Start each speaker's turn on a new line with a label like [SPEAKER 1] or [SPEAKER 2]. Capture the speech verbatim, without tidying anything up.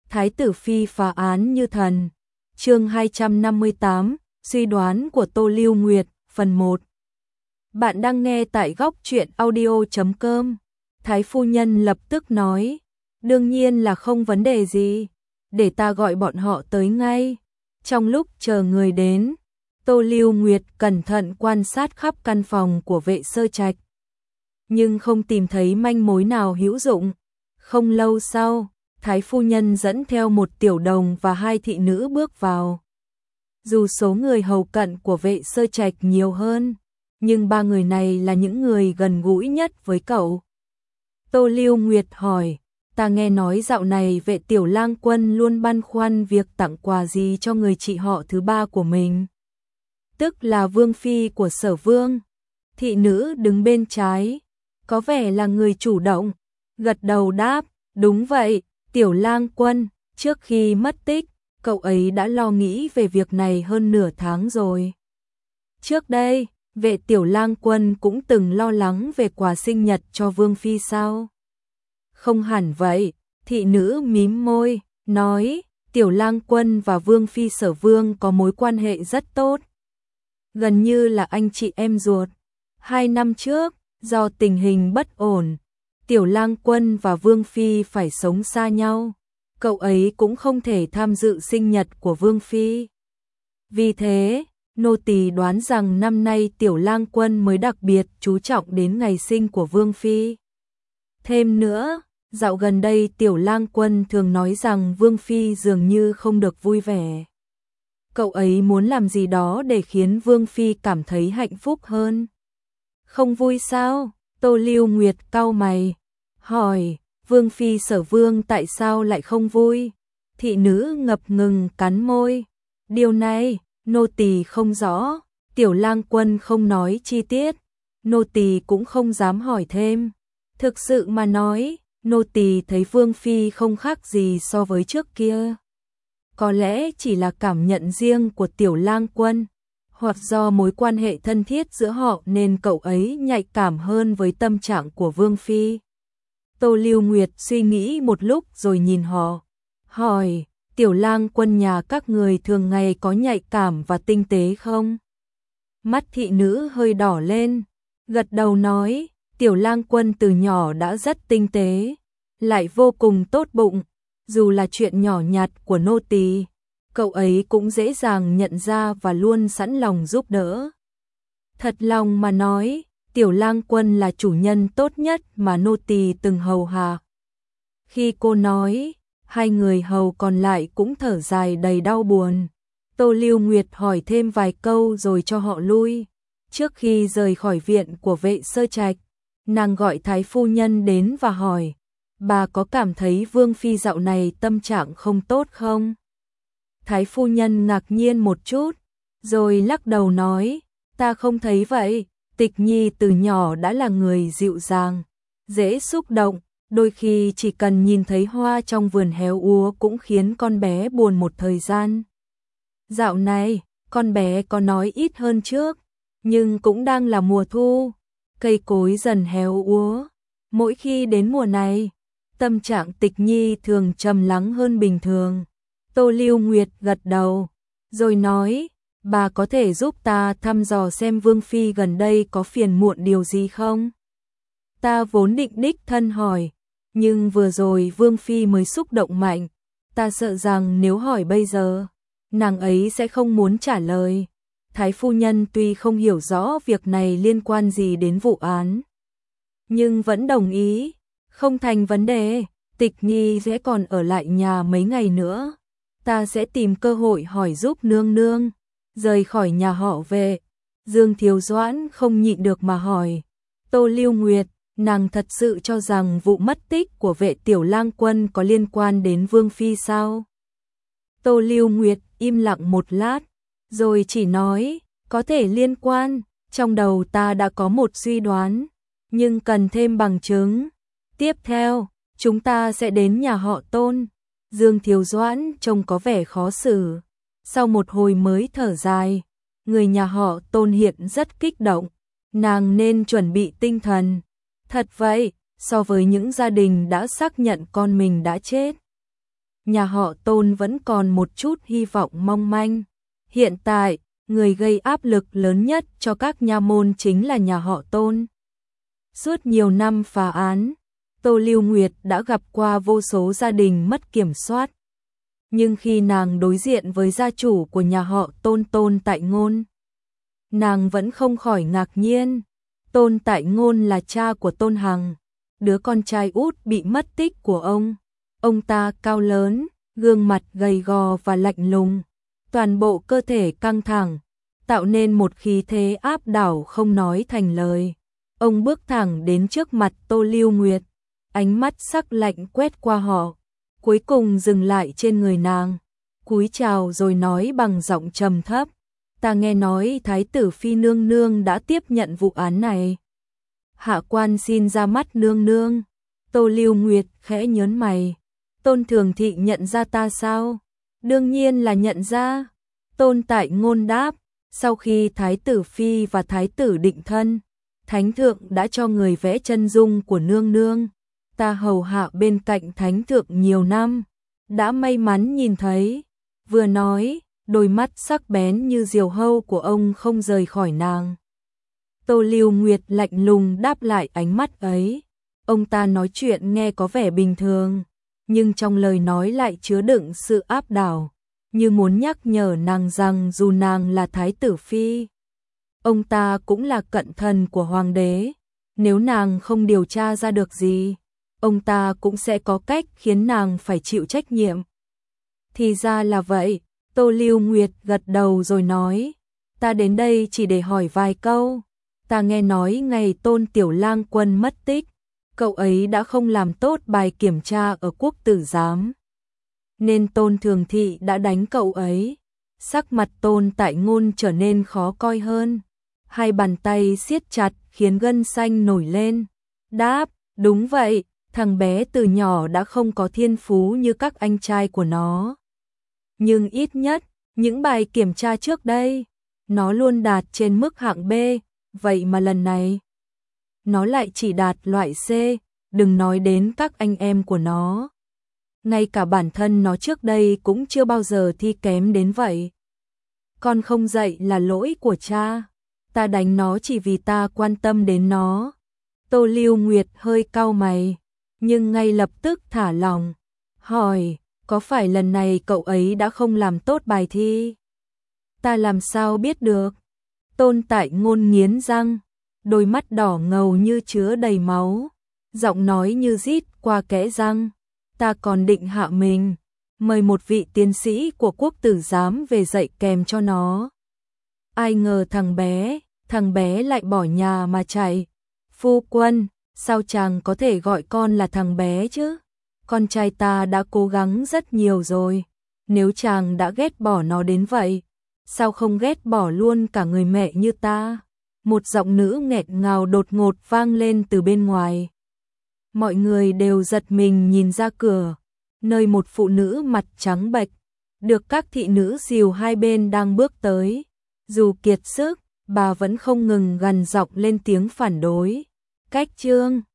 [SPEAKER 1] Thái tử phi phá án như thần. Chương hai trăm năm mươi tám, suy đoán của Tô Lưu Nguyệt, phần một. Bạn đang nghe tại góc truyện audio chấm com. Thái phu nhân lập tức nói, đương nhiên là không vấn đề gì, để ta gọi bọn họ tới ngay. Trong lúc chờ người đến, Tô Lưu Nguyệt cẩn thận quan sát khắp căn phòng của Vệ Sơ Trạch, nhưng không tìm thấy manh mối nào hữu dụng. Không lâu sau, Thái phu nhân dẫn theo một tiểu đồng và hai thị nữ bước vào. Dù số người hầu cận của Vệ Sơ Trạch nhiều hơn, nhưng ba người này là những người gần gũi nhất với cậu. Tô Lưu Nguyệt hỏi, ta nghe nói dạo này Vệ tiểu lang quân luôn băn khoăn việc tặng quà gì cho người chị họ thứ ba của mình, tức là vương phi của Sở Vương. Thị nữ đứng bên trái, có vẻ là người chủ động, gật đầu đáp, đúng vậy, tiểu lang quân, trước khi mất tích, cậu ấy đã lo nghĩ về việc này hơn nửa tháng rồi. Trước đây, Vệ tiểu lang quân cũng từng lo lắng về quà sinh nhật cho vương phi sao? Không hẳn vậy, thị nữ mím môi, nói, tiểu lang quân và vương phi Sở Vương có mối quan hệ rất tốt, gần như là anh chị em ruột. Hai năm trước, do tình hình bất ổn, tiểu lang quân và vương phi phải sống xa nhau, cậu ấy cũng không thể tham dự sinh nhật của vương phi. Vì thế, nô tỳ đoán rằng năm nay tiểu lang quân mới đặc biệt chú trọng đến ngày sinh của vương phi. Thêm nữa, dạo gần đây tiểu lang quân thường nói rằng vương phi dường như không được vui vẻ. Cậu ấy muốn làm gì đó để khiến vương phi cảm thấy hạnh phúc hơn. Không vui sao? Tô Lưu Nguyệt cau mày, hỏi, vương phi Sở Vương tại sao lại không vui? Thị nữ ngập ngừng cắn môi, điều này, nô tỳ không rõ, tiểu lang quân không nói chi tiết, nô tỳ cũng không dám hỏi thêm. Thực sự mà nói, nô tỳ thấy vương phi không khác gì so với trước kia. Có lẽ chỉ là cảm nhận riêng của tiểu lang quân, hoặc do mối quan hệ thân thiết giữa họ nên cậu ấy nhạy cảm hơn với tâm trạng của vương phi. Tô Lưu Nguyệt suy nghĩ một lúc rồi nhìn họ, hỏi, tiểu lang quân nhà các người thường ngày có nhạy cảm và tinh tế không? Mắt thị nữ hơi đỏ lên, gật đầu nói, tiểu lang quân từ nhỏ đã rất tinh tế, lại vô cùng tốt bụng, dù là chuyện nhỏ nhặt của nô tỳ, cậu ấy cũng dễ dàng nhận ra và luôn sẵn lòng giúp đỡ. Thật lòng mà nói, tiểu lang quân là chủ nhân tốt nhất mà nô tỳ từng hầu hạ. Khi cô nói, hai người hầu còn lại cũng thở dài đầy đau buồn. Tô Lưu Nguyệt hỏi thêm vài câu rồi cho họ lui. Trước khi rời khỏi viện của Vệ Sơ Trạch, nàng gọi thái phu nhân đến và hỏi, bà có cảm thấy vương phi dạo này tâm trạng không tốt không? Thái phu nhân ngạc nhiên một chút, rồi lắc đầu nói, ta không thấy vậy, Tịch Nhi từ nhỏ đã là người dịu dàng, dễ xúc động, đôi khi chỉ cần nhìn thấy hoa trong vườn héo úa cũng khiến con bé buồn một thời gian. Dạo này, con bé có nói ít hơn trước, nhưng cũng đang là mùa thu, cây cối dần héo úa. Mỗi khi đến mùa này, tâm trạng Tịch Nhi thường trầm lắng hơn bình thường. Tô Lưu Nguyệt gật đầu, rồi nói, bà có thể giúp ta thăm dò xem vương phi gần đây có phiền muộn điều gì không? Ta vốn định đích thân hỏi, nhưng vừa rồi vương phi mới xúc động mạnh, ta sợ rằng nếu hỏi bây giờ, nàng ấy sẽ không muốn trả lời. Thái phu nhân tuy không hiểu rõ việc này liên quan gì đến vụ án, nhưng vẫn đồng ý, không thành vấn đề, Tịch Nhi sẽ còn ở lại nhà mấy ngày nữa. Ta sẽ tìm cơ hội hỏi giúp nương nương. Rời khỏi nhà họ Vệ, Dương Thiếu Doãn không nhịn được mà hỏi, Tô Lưu Nguyệt, nàng thật sự cho rằng vụ mất tích của Vệ tiểu lang quân có liên quan đến vương phi sao? Tô Lưu Nguyệt im lặng một lát, rồi chỉ nói, có thể liên quan, trong đầu ta đã có một suy đoán, nhưng cần thêm bằng chứng. Tiếp theo, chúng ta sẽ đến nhà họ Tôn. Dương Thiếu Doãn trông có vẻ khó xử, sau một hồi mới thở dài, người nhà họ Tôn hiện rất kích động, nàng nên chuẩn bị tinh thần. Thật vậy, so với những gia đình đã xác nhận con mình đã chết, nhà họ Tôn vẫn còn một chút hy vọng mong manh. Hiện tại, người gây áp lực lớn nhất cho các nha môn chính là nhà họ Tôn. Suốt nhiều năm phá án, Tô Lưu Nguyệt đã gặp qua vô số gia đình mất kiểm soát. Nhưng khi nàng đối diện với gia chủ của nhà họ Tôn Tôn Tại Ngôn, nàng vẫn không khỏi ngạc nhiên. Tôn Tại Ngôn là cha của Tôn Hằng, đứa con trai út bị mất tích của ông. Ông ta cao lớn, gương mặt gầy gò và lạnh lùng, toàn bộ cơ thể căng thẳng, tạo nên một khí thế áp đảo không nói thành lời. Ông bước thẳng đến trước mặt Tô Lưu Nguyệt, ánh mắt sắc lạnh quét qua họ, cuối cùng dừng lại trên người nàng, cúi chào rồi nói bằng giọng trầm thấp, ta nghe nói Thái tử Phi nương nương đã tiếp nhận vụ án này. Hạ quan xin ra mắt nương nương. Tô Lưu Nguyệt khẽ nhớn mày. Tôn Thường Thị nhận ra ta sao? Đương nhiên là nhận ra. Tôn Tại Ngôn đáp, sau khi Thái tử Phi và Thái tử định thân, Thánh thượng đã cho người vẽ chân dung của nương nương. Ta hầu hạ bên cạnh Thánh thượng nhiều năm, đã may mắn nhìn thấy. Vừa nói, đôi mắt sắc bén như diều hâu của ông không rời khỏi nàng. Tô Lưu Nguyệt lạnh lùng đáp lại ánh mắt ấy. Ông ta nói chuyện nghe có vẻ bình thường, nhưng trong lời nói lại chứa đựng sự áp đảo, như muốn nhắc nhở nàng rằng dù nàng là Thái tử Phi, ông ta cũng là cận thần của Hoàng đế. Nếu nàng không điều tra ra được gì, ông ta cũng sẽ có cách khiến nàng phải chịu trách nhiệm. Thì ra là vậy. Tô Lưu Nguyệt gật đầu rồi nói, ta đến đây chỉ để hỏi vài câu. Ta nghe nói ngày Tôn Tiểu Lang Quân mất tích, cậu ấy đã không làm tốt bài kiểm tra ở quốc tử giám, nên Tôn Thường Thị đã đánh cậu ấy. Sắc mặt Tôn Tại Ngôn trở nên khó coi hơn, hai bàn tay siết chặt khiến gân xanh nổi lên. Đáp, đúng vậy, thằng bé từ nhỏ đã không có thiên phú như các anh trai của nó. Nhưng ít nhất, những bài kiểm tra trước đây, nó luôn đạt trên mức hạng B, vậy mà lần này, nó lại chỉ đạt loại C, đừng nói đến các anh em của nó. Ngay cả bản thân nó trước đây cũng chưa bao giờ thi kém đến vậy. Con không dạy là lỗi của cha, ta đánh nó chỉ vì ta quan tâm đến nó. Tô Lưu Nguyệt hơi cau mày, nhưng ngay lập tức thả lòng, hỏi, có phải lần này cậu ấy đã không làm tốt bài thi? Ta làm sao biết được? Tôn Tại Ngôn nghiến răng, đôi mắt đỏ ngầu như chứa đầy máu, giọng nói như rít qua kẽ răng. Ta còn định hạ mình, mời một vị tiến sĩ của quốc tử giám về dạy kèm cho nó. Ai ngờ thằng bé, thằng bé lại bỏ nhà mà chạy. Phu quân, sao chàng có thể gọi con là thằng bé chứ? Con trai ta đã cố gắng rất nhiều rồi. Nếu chàng đã ghét bỏ nó đến vậy, sao không ghét bỏ luôn cả người mẹ như ta? Một giọng nữ nghẹn ngào đột ngột vang lên từ bên ngoài. Mọi người đều giật mình nhìn ra cửa, nơi một phụ nữ mặt trắng bệch, được các thị nữ dìu hai bên đang bước tới. Dù kiệt sức, bà vẫn không ngừng gằn giọng lên tiếng phản đối. Cách trương